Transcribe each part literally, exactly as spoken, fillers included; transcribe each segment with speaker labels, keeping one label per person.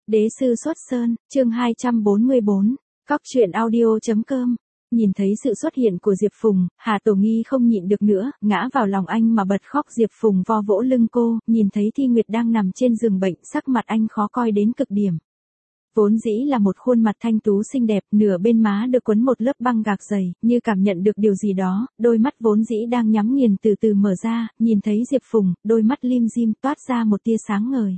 Speaker 1: Đế sư xuất sơn, chương hai trăm bốn mươi bốn, Cóc truyện audio.com. Nhìn thấy sự xuất hiện của Diệp Phùng, Hà Tổ Nghi không nhịn được nữa, ngã vào lòng anh mà bật khóc. Diệp Phùng vo vỗ lưng cô, nhìn thấy Thi Nguyệt đang nằm trên giường bệnh, sắc mặt anh khó coi đến cực điểm. Vốn dĩ là một khuôn mặt thanh tú xinh đẹp, nửa bên má được quấn một lớp băng gạc dày, như cảm nhận được điều gì đó, đôi mắt vốn dĩ đang nhắm nghiền từ từ mở ra, nhìn thấy Diệp Phùng, đôi mắt lim dim toát ra một tia sáng ngời.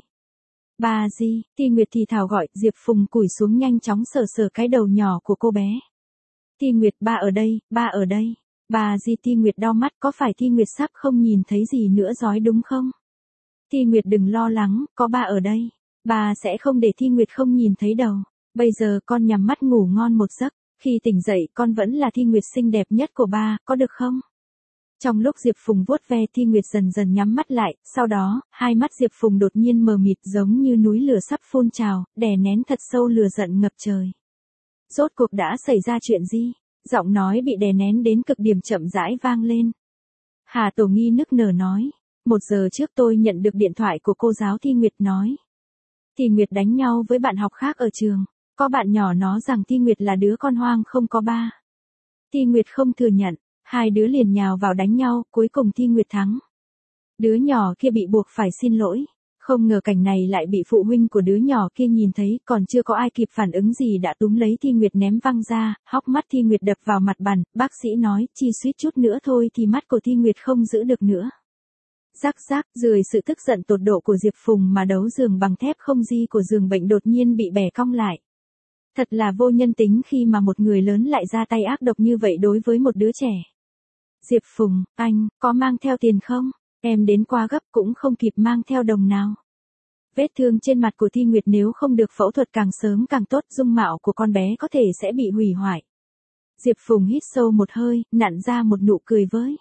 Speaker 1: Bà Di, Thi Nguyệt thì thào gọi. Diệp Phùng cúi xuống nhanh chóng sờ sờ cái đầu nhỏ của cô bé. Thi Nguyệt, ba ở đây, ba ở đây. Bà Di. Thi Nguyệt đau mắt, có phải Thi Nguyệt sắp không nhìn thấy gì nữa rồi đúng không? Thi Nguyệt đừng lo lắng, có ba ở đây. Bà sẽ không để Thi Nguyệt không nhìn thấy đâu. Bây giờ con nhắm mắt ngủ ngon một giấc, khi tỉnh dậy con vẫn là Thi Nguyệt xinh đẹp nhất của ba, có được không? Trong lúc Diệp Phùng vuốt ve, Thi Nguyệt dần dần nhắm mắt lại, sau đó, hai mắt Diệp Phùng đột nhiên mờ mịt giống như núi lửa sắp phun trào, đè nén thật sâu lửa giận ngập trời. Rốt cuộc đã xảy ra chuyện gì? Giọng nói bị đè nén đến cực điểm chậm rãi vang lên. Hà Tổ Nghi nức nở nói, một giờ trước tôi nhận được điện thoại của cô giáo. Thi Nguyệt nói, Thi Nguyệt đánh nhau với bạn học khác ở trường, có bạn nhỏ nó rằng Thi Nguyệt là đứa con hoang không có ba. Thi Nguyệt không thừa nhận. Hai đứa liền nhào vào đánh nhau, cuối cùng Thi Nguyệt thắng. Đứa nhỏ kia bị buộc phải xin lỗi. Không ngờ cảnh này lại bị phụ huynh của đứa nhỏ kia nhìn thấy, còn chưa có ai kịp phản ứng gì đã túm lấy Thi Nguyệt ném văng ra, hốc mắt Thi Nguyệt đập vào mặt bàn, bác sĩ nói, chỉ suýt chút nữa thôi thì mắt của Thi Nguyệt không giữ được nữa. Rắc rắc, dưới sự tức giận tột độ của Diệp Phùng mà đấu giường bằng thép không di của giường bệnh đột nhiên bị bẻ cong lại. Thật là vô nhân tính khi mà một người lớn lại ra tay ác độc như vậy đối với một đứa trẻ. Diệp Phùng, anh, có mang theo tiền không? Em đến quá gấp cũng không kịp mang theo đồng nào. Vết thương trên mặt của Thi Nguyệt nếu không được phẫu thuật càng sớm càng tốt, dung mạo của con bé có thể sẽ bị hủy hoại. Diệp Phùng hít sâu một hơi, nặn ra một nụ cười với.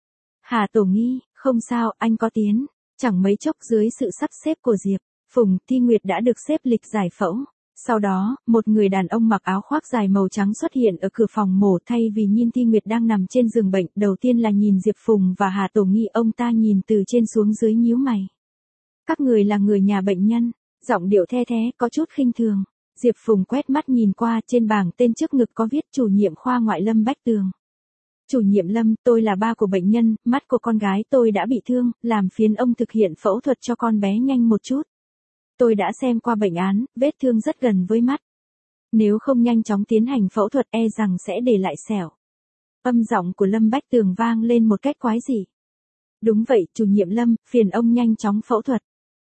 Speaker 1: Hà Tổ Nghi, không sao, anh có tiến. Chẳng mấy chốc dưới sự sắp xếp của Diệp Phùng, Thi Nguyệt đã được xếp lịch giải phẫu. Sau đó, một người đàn ông mặc áo khoác dài màu trắng xuất hiện ở cửa phòng mổ. Thay vì nhìn Thi Nguyệt đang nằm trên giường bệnh, đầu tiên là nhìn Diệp Phùng và Hà Tổ Nghi. Ông ta nhìn từ trên xuống dưới nhíu mày. Các người là người nhà bệnh nhân, giọng điệu the thé, có chút khinh thường. Diệp Phùng quét mắt nhìn qua, trên bảng tên trước ngực có viết chủ nhiệm khoa ngoại Lâm Bách Tường. Chủ nhiệm Lâm, tôi là ba của bệnh nhân, mắt của con gái tôi đã bị thương, làm phiền ông thực hiện phẫu thuật cho con bé nhanh một chút. Tôi đã xem qua bệnh án, vết thương rất gần với mắt. Nếu không nhanh chóng tiến hành phẫu thuật e rằng sẽ để lại sẹo. Âm giọng của Lâm Bách Tường vang lên một cách quái dị. Đúng vậy, chủ nhiệm Lâm, phiền ông nhanh chóng phẫu thuật.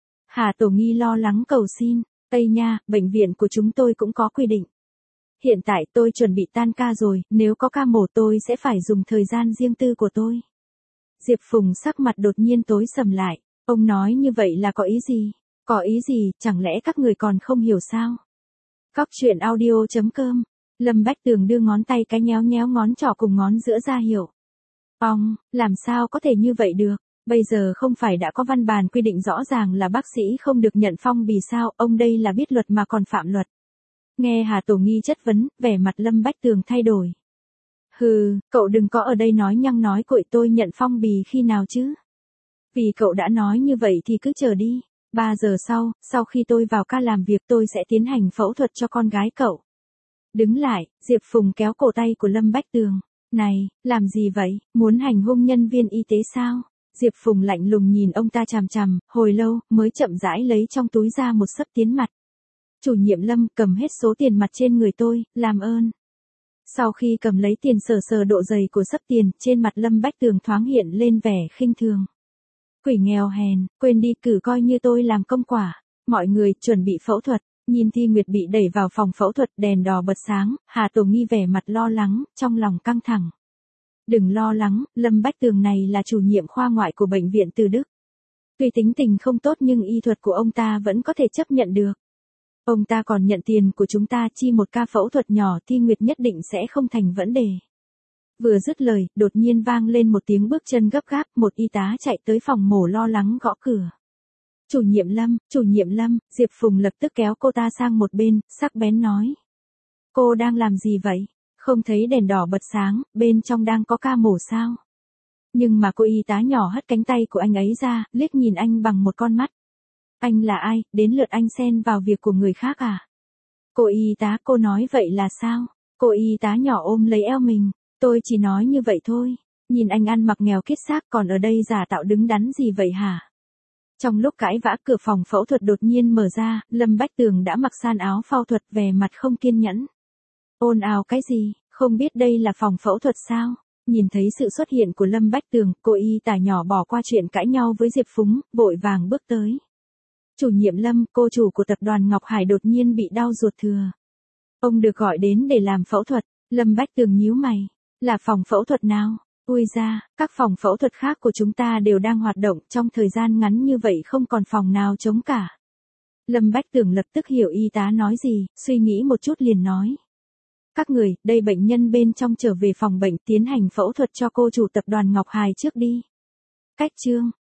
Speaker 1: Hà Tổ Nghi lo lắng cầu xin, Tây nha, bệnh viện của chúng tôi cũng có quy định. Hiện tại tôi chuẩn bị tan ca rồi, nếu có ca mổ tôi sẽ phải dùng thời gian riêng tư của tôi. Diệp Phùng sắc mặt đột nhiên tối sầm lại, ông nói như vậy là có ý gì? Có ý gì, chẳng lẽ các người còn không hiểu sao? Cóc truyện audio.com. Lâm Bách Tường đưa ngón tay cái nhéo nhéo ngón trỏ cùng ngón giữa ra hiệu. Ông, làm sao có thể như vậy được? Bây giờ không phải đã có văn bản quy định rõ ràng là bác sĩ không được nhận phong bì sao? Ông đây là biết luật mà còn phạm luật. Nghe Hà Tổ Nghi chất vấn, vẻ mặt Lâm Bách Tường thay đổi. Hừ, cậu đừng có ở đây nói nhăng nói cuội, tôi nhận phong bì khi nào chứ? Vì cậu đã nói như vậy thì cứ chờ đi. Ba giờ sau, sau khi tôi vào ca làm việc tôi sẽ tiến hành phẫu thuật cho con gái cậu. Đứng lại, Diệp Phùng kéo cổ tay của Lâm Bách Tường. Này, làm gì vậy, muốn hành hung nhân viên y tế sao? Diệp Phùng lạnh lùng nhìn ông ta chằm chằm, hồi lâu, mới chậm rãi lấy trong túi ra một xấp tiền mặt. Chủ nhiệm Lâm, cầm hết số tiền mặt trên người tôi, làm ơn. Sau khi cầm lấy tiền sờ sờ độ dày của xấp tiền, trên mặt Lâm Bách Tường thoáng hiện lên vẻ khinh thường. Quỷ nghèo hèn, quên đi, cử coi như tôi làm công quả. Mọi người, chuẩn bị phẫu thuật. Nhìn Thi Nguyệt bị đẩy vào phòng phẫu thuật, đèn đỏ bật sáng, Hà Tổ Nghi vẻ mặt lo lắng, trong lòng căng thẳng. Đừng lo lắng, Lâm Bách Tường này là chủ nhiệm khoa ngoại của bệnh viện Từ Đức. Tuy tính tình không tốt nhưng y thuật của ông ta vẫn có thể chấp nhận được. Ông ta còn nhận tiền của chúng ta, chi một ca phẫu thuật nhỏ, Thi Nguyệt nhất định sẽ không thành vấn đề. Vừa dứt lời, đột nhiên vang lên một tiếng bước chân gấp gáp, một y tá chạy tới phòng mổ lo lắng gõ cửa. Chủ nhiệm Lâm, chủ nhiệm Lâm, Diệp Phùng lập tức kéo cô ta sang một bên, sắc bén nói. Cô đang làm gì vậy? Không thấy đèn đỏ bật sáng, bên trong đang có ca mổ sao? Nhưng mà cô y tá nhỏ hất cánh tay của anh ấy ra, liếc nhìn anh bằng một con mắt. Anh là ai, đến lượt anh xen vào việc của người khác à? Cô y tá, cô nói vậy là sao? Cô y tá nhỏ ôm lấy eo mình. Tôi chỉ nói như vậy thôi. Nhìn anh ăn mặc nghèo kiết xác còn ở đây giả tạo đứng đắn gì vậy hả? Trong lúc cãi vã cửa phòng phẫu thuật đột nhiên mở ra, Lâm Bách Tường đã mặc san áo phẫu thuật vẻ mặt không kiên nhẫn. Ồn ào cái gì, không biết đây là phòng phẫu thuật sao? Nhìn thấy sự xuất hiện của Lâm Bách Tường, cô y tá nhỏ bỏ qua chuyện cãi nhau với Diệp Phúng, vội vàng bước tới. Chủ nhiệm Lâm, cô chủ của tập đoàn Ngọc Hải đột nhiên bị đau ruột thừa. Ông được gọi đến để làm phẫu thuật. Lâm Bách Tường nhíu mày. Là phòng phẫu thuật nào? Ui ra, các phòng phẫu thuật khác của chúng ta đều đang hoạt động, trong thời gian ngắn như vậy không còn phòng nào trống cả. Lâm Bách Tường lập tức hiểu y tá nói gì, suy nghĩ một chút liền nói. Các người, đây bệnh nhân bên trong trở về phòng bệnh tiến hành phẫu thuật cho cô chủ tập đoàn Ngọc Hải trước đi. Cách chương.